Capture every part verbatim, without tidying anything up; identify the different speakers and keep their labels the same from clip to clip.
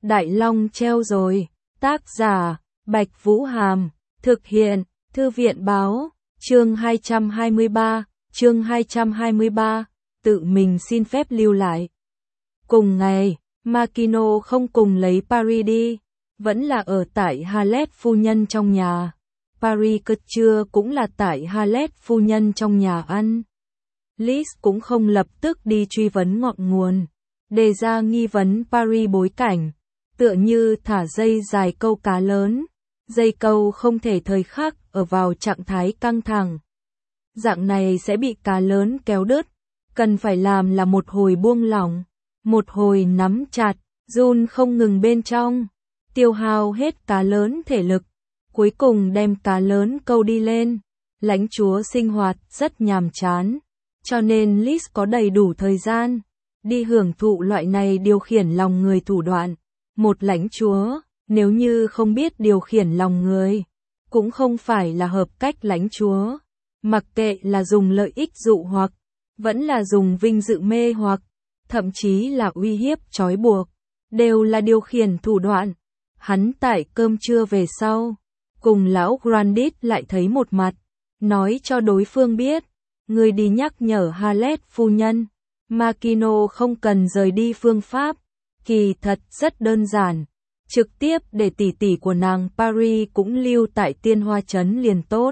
Speaker 1: Đại Long treo rồi. Tác giả, Bạch Vũ Hàm. Thực hiện, Thư viện Báo. Chương hai trăm hai mươi ba, chương hai trăm hai mươi ba, tự mình xin phép lưu lại. Cùng ngày, Makino không cùng lấy Paris đi, vẫn là ở tại Halet phu nhân trong nhà. Paris cất trưa cũng là tại Halet phu nhân trong nhà ăn. Liz cũng không lập tức đi truy vấn ngọn nguồn, đề ra nghi vấn Paris bối cảnh, tựa như thả dây dài câu cá lớn, dây câu không thể thời khắc ở vào trạng thái căng thẳng. Dạng này sẽ bị cá lớn kéo đứt, cần phải làm là một hồi buông lỏng, một hồi nắm chặt, run không ngừng bên trong, tiêu hao hết cá lớn thể lực, cuối cùng đem cá lớn câu đi lên. Lãnh chúa sinh hoạt rất nhàm chán, cho nên Liz có đầy đủ thời gian đi hưởng thụ loại này điều khiển lòng người thủ đoạn. Một lãnh chúa, nếu như không biết điều khiển lòng người, cũng không phải là hợp cách lãnh chúa. Mặc kệ là dùng lợi ích dụ hoặc, vẫn là dùng vinh dự mê hoặc, thậm chí là uy hiếp trói buộc, đều là điều khiển thủ đoạn. Hắn tại cơm trưa về sau, cùng lão Grandit lại thấy một mặt, nói cho đối phương biết, người đi nhắc nhở Halet phu nhân, Makino không cần rời đi phương pháp, kỳ thật rất đơn giản, trực tiếp để tỷ tỷ của nàng Paris cũng lưu tại Tiên Hoa Trấn liền tốt.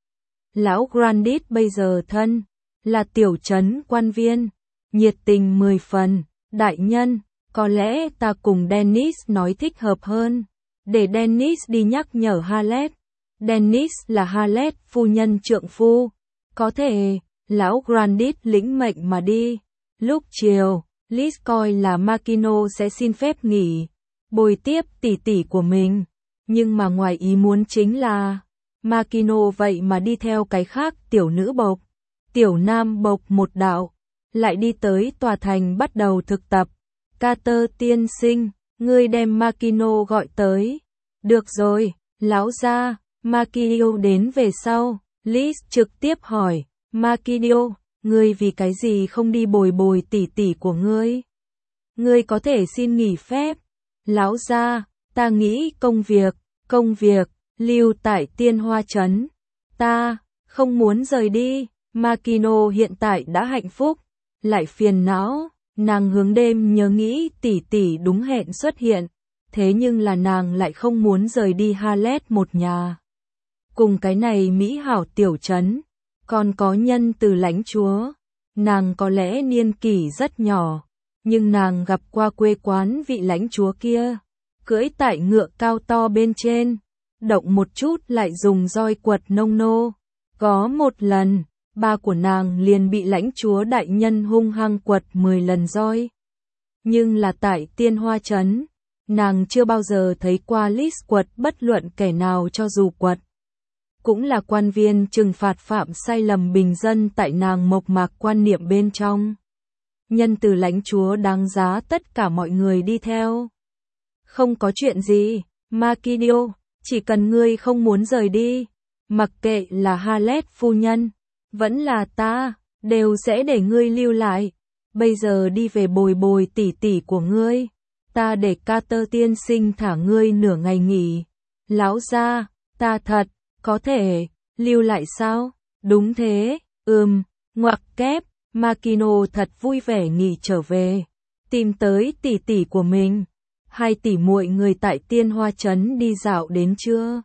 Speaker 1: Lão Grandit bây giờ thân là tiểu trấn quan viên, nhiệt tình mười phần. Đại nhân, có lẽ ta cùng Dennis nói thích hợp hơn, để Dennis đi nhắc nhở Halet. Dennis là Halet phu nhân trượng phu, có thể. Lão Grandit lĩnh mệnh mà đi. Lúc chiều, Liz coi là Makino sẽ xin phép nghỉ, bồi tiếp tỷ tỷ của mình, nhưng mà ngoài ý muốn chính là Makino vậy mà đi theo cái khác tiểu nữ bộc, tiểu nam bộc một đạo, lại đi tới tòa thành bắt đầu thực tập. Carter tiên sinh, ngươi đem Makino gọi tới. Được rồi, lão gia. Makino đến về sau, Liz trực tiếp hỏi, Makino, ngươi vì cái gì không đi bồi bồi tỷ tỷ của ngươi? Ngươi có thể xin nghỉ phép. Lão gia, ta nghĩ công việc, công việc, lưu tại Tiên Hoa Trấn. Ta, không muốn rời đi. Makino hiện tại đã hạnh phúc, lại phiền não, nàng hướng đêm nhớ nghĩ tỷ tỷ đúng hẹn xuất hiện, thế nhưng là nàng lại không muốn rời đi Halet một nhà. Cùng cái này mỹ hảo tiểu trấn, còn có nhân từ lãnh chúa, nàng có lẽ niên kỷ rất nhỏ, nhưng nàng gặp qua quê quán vị lãnh chúa kia, cưỡi tại ngựa cao to bên trên, động một chút lại dùng roi quật nông nô. Có một lần, ba của nàng liền bị lãnh chúa đại nhân hung hăng quật mười lần roi. Nhưng là tại Tiên Hoa Trấn, nàng chưa bao giờ thấy qua Liz quật bất luận kẻ nào cho dù quật. Cũng là quan viên trừng phạt phạm sai lầm bình dân tại nàng mộc mạc quan niệm bên trong. Nhân từ lãnh chúa đáng giá tất cả mọi người đi theo. Không có chuyện gì, Makino, chỉ cần ngươi không muốn rời đi, mặc kệ là Halet phu nhân, vẫn là ta, đều sẽ để ngươi lưu lại. Bây giờ đi về bồi bồi tỷ tỷ của ngươi, ta để Carter tiên sinh thả ngươi nửa ngày nghỉ. Lão gia, ta thật, có thể, lưu lại sao? Đúng thế, ừm, ngoặc kép, Makino thật vui vẻ nghỉ trở về, tìm tới tỷ tỷ của mình. Hai tỷ muội người tại Tiên Hoa Trấn đi dạo đến trưa.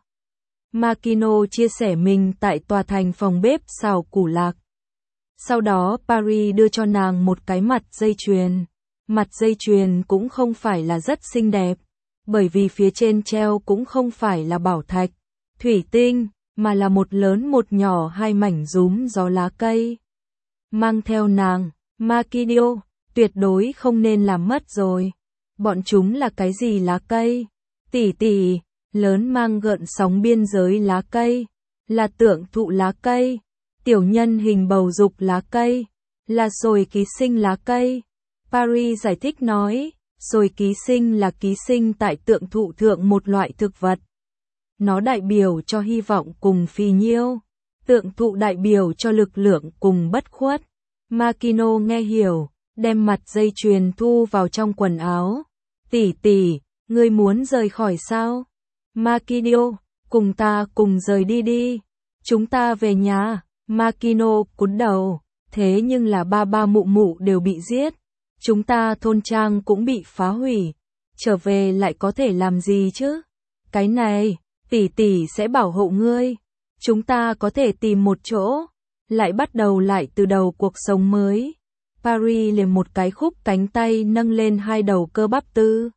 Speaker 1: Makino chia sẻ mình tại tòa thành phòng bếp xào củ lạc. Sau đó Paris đưa cho nàng một cái mặt dây chuyền. Mặt dây chuyền cũng không phải là rất xinh đẹp, bởi vì phía trên treo cũng không phải là bảo thạch, thủy tinh, mà là một lớn một nhỏ hai mảnh rúm gió lá cây. Mang theo nàng, Makino, tuyệt đối không nên làm mất rồi. Bọn chúng là cái gì lá cây? Tỷ tỷ, lớn mang gợn sóng biên giới lá cây, là tượng thụ lá cây, tiểu nhân hình bầu dục lá cây, là sồi ký sinh lá cây. Paris giải thích nói, sồi ký sinh là ký sinh tại tượng thụ thượng một loại thực vật. Nó đại biểu cho hy vọng cùng phì nhiêu, tượng thụ đại biểu cho lực lượng cùng bất khuất. Makino nghe hiểu, đem mặt dây chuyền thu vào trong quần áo. Tỷ tỷ, Ngươi muốn rời khỏi sao? Makino, cùng ta cùng rời đi đi. Chúng ta về nhà. Makino cúi đầu. Thế nhưng là ba ba mụ mụ đều bị giết. Chúng ta thôn trang cũng bị phá hủy. Trở về lại có thể làm gì chứ? Cái này, tỷ tỷ sẽ bảo hộ ngươi. Chúng ta có thể tìm một chỗ. Lại bắt đầu lại từ đầu cuộc sống mới. Paris liền một cái khúc cánh tay nâng lên hai đầu cơ bắp tư.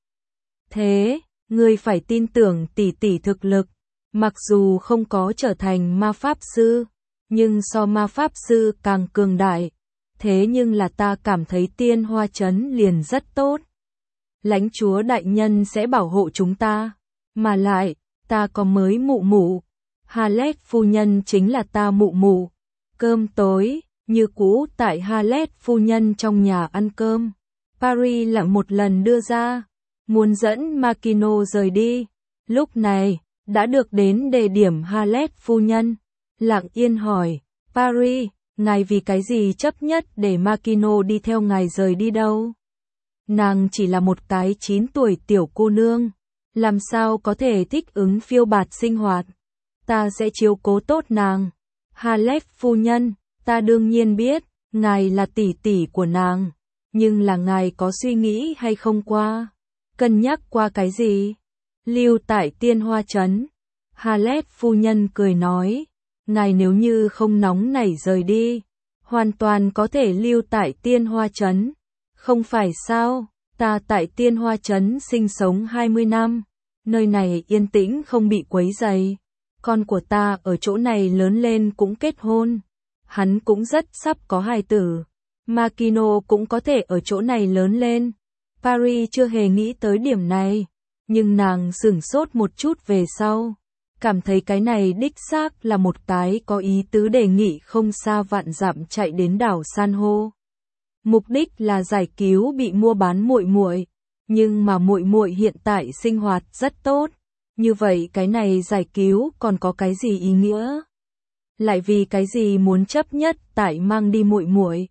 Speaker 1: Thế, ngươi phải tin tưởng tỷ tỷ thực lực. Mặc dù không có trở thành ma pháp sư, nhưng so ma pháp sư càng cường đại. Thế nhưng là ta cảm thấy tiên hoa trấn liền rất tốt. Lãnh chúa đại nhân sẽ bảo hộ chúng ta. Mà lại, ta có mới mụ mụ. Halet phu nhân chính là ta mụ mụ. Cơm tối, như cũ tại Halet phu nhân trong nhà ăn cơm. Paris lại một lần đưa ra, muốn dẫn Makino rời đi. Lúc này, đã được đến đề điểm Halet phu nhân. Lặng yên hỏi, Paris, ngài vì cái gì chấp nhất để Makino đi theo ngài rời đi đâu? Nàng chỉ là một cái chín tuổi tiểu cô nương, làm sao có thể thích ứng phiêu bạt sinh hoạt? Ta sẽ chiếu cố tốt nàng. Halet phu nhân, ta đương nhiên biết, ngài là tỷ tỷ của nàng, nhưng là ngài có suy nghĩ hay không qua? Cân nhắc qua cái gì? Lưu tại tiên hoa trấn. Halet phu nhân cười nói, ngài nếu như không nóng nảy rời đi, hoàn toàn có thể lưu tại tiên hoa trấn. Không phải sao, ta tại tiên hoa trấn sinh sống hai mươi năm, nơi này yên tĩnh không bị quấy rầy. Con của ta ở chỗ này lớn lên cũng kết hôn, hắn cũng rất sắp có hài tử. Makino cũng có thể ở chỗ này lớn lên. Paris chưa hề nghĩ tới điểm này, nhưng nàng sửng sốt một chút về sau. Cảm thấy cái này đích xác là một cái có ý tứ đề nghị không xa vạn dặm chạy đến đảo san hô. Mục đích là giải cứu bị mua bán muội muội, nhưng mà muội muội hiện tại sinh hoạt rất tốt. Như vậy cái này giải cứu còn có cái gì ý nghĩa? Lại vì cái gì muốn chấp nhất tại mang đi muội muội?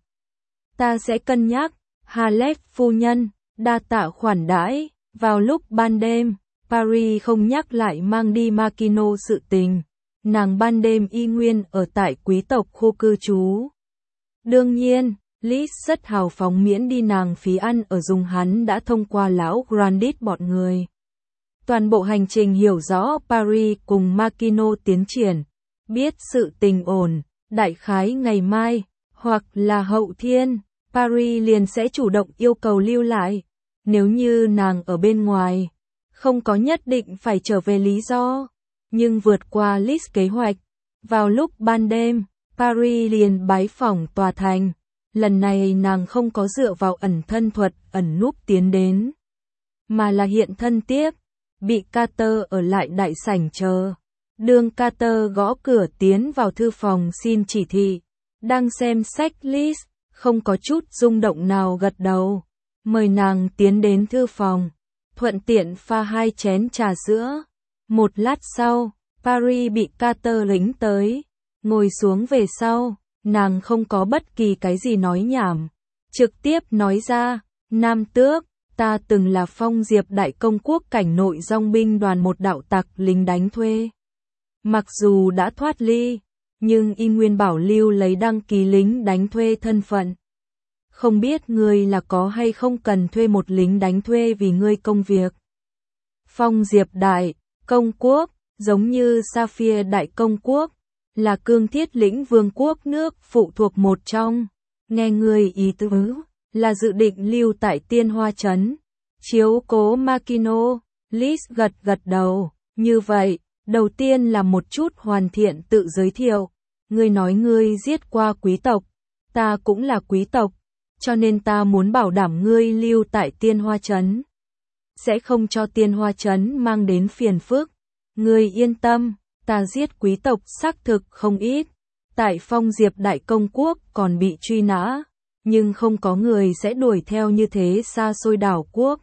Speaker 1: Ta sẽ cân nhắc. Halet phu nhân, đa tạ khoản đãi. Vào lúc ban đêm, Paris không nhắc lại mang đi Makino sự tình. Nàng ban đêm y nguyên ở tại quý tộc khu cư trú. Đương nhiên, Liz rất hào phóng miễn đi nàng phí ăn ở dùng hắn đã thông qua lão Grandit bọn người. Toàn bộ hành trình hiểu rõ Paris cùng Makino tiến triển, biết sự tình ổn, đại khái ngày mai, hoặc là hậu thiên, Paris liền sẽ chủ động yêu cầu lưu lại. Nếu như nàng ở bên ngoài, không có nhất định phải trở về lý do, nhưng vượt qua list kế hoạch. Vào lúc ban đêm, Paris liền bái phỏng tòa thành. Lần này nàng không có dựa vào ẩn thân thuật ẩn núp tiến đến, mà là hiện thân tiếp. Bị Carter ở lại đại sảnh chờ. Đường Carter gõ cửa tiến vào thư phòng xin chỉ thị. Đang xem sách list, không có chút rung động nào gật đầu. Mời nàng tiến đến thư phòng. Thuận tiện pha hai chén trà sữa. Một lát sau, Paris bị Carter lính tới. Ngồi xuống về sau, nàng không có bất kỳ cái gì nói nhảm. Trực tiếp nói ra, Nam Tước. Ta từng là Phong Diệp Đại Công Quốc cảnh nội dòng binh đoàn một đạo tặc lính đánh thuê. Mặc dù đã thoát ly, nhưng y nguyên bảo lưu lấy đăng ký lính đánh thuê thân phận. Không biết ngươi là có hay không cần thuê một lính đánh thuê vì ngươi công việc. Phong Diệp Đại Công Quốc, giống như Sapphire Đại Công Quốc, là cương thiết lĩnh vương quốc nước phụ thuộc một trong. Nghe ngươi ý tứ là dự định lưu tại tiên hoa trấn, chiếu cố Makino. Liz gật gật đầu. Như vậy, đầu tiên là một chút hoàn thiện tự giới thiệu. Ngươi nói ngươi giết qua quý tộc, ta cũng là quý tộc, cho nên ta muốn bảo đảm ngươi lưu tại tiên hoa trấn, sẽ không cho tiên hoa trấn mang đến phiền phức. Ngươi yên tâm, ta giết quý tộc xác thực không ít, tại Phong Diệp Đại Công Quốc còn bị truy nã. Nhưng không có người sẽ đuổi theo như thế xa xôi đảo quốc,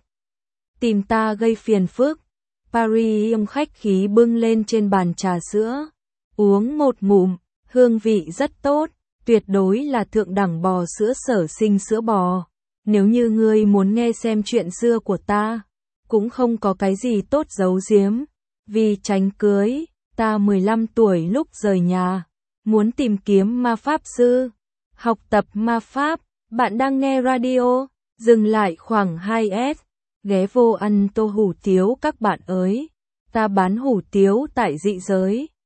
Speaker 1: tìm ta gây phiền phức. Paris ông khách khí bưng lên trên bàn trà sữa, uống một ngụm, hương vị rất tốt, tuyệt đối là thượng đẳng bò sữa Sở Sinh sữa bò. Nếu như ngươi muốn nghe xem chuyện xưa của ta, cũng không có cái gì tốt giấu giếm. Vì tránh cưới, ta mười lăm tuổi lúc rời nhà, muốn tìm kiếm ma pháp sư, học tập ma pháp. Bạn đang nghe radio, dừng lại khoảng hai s, ghé vô ăn tô hủ tiếu các bạn ơi. Ta bán hủ tiếu tại dị giới.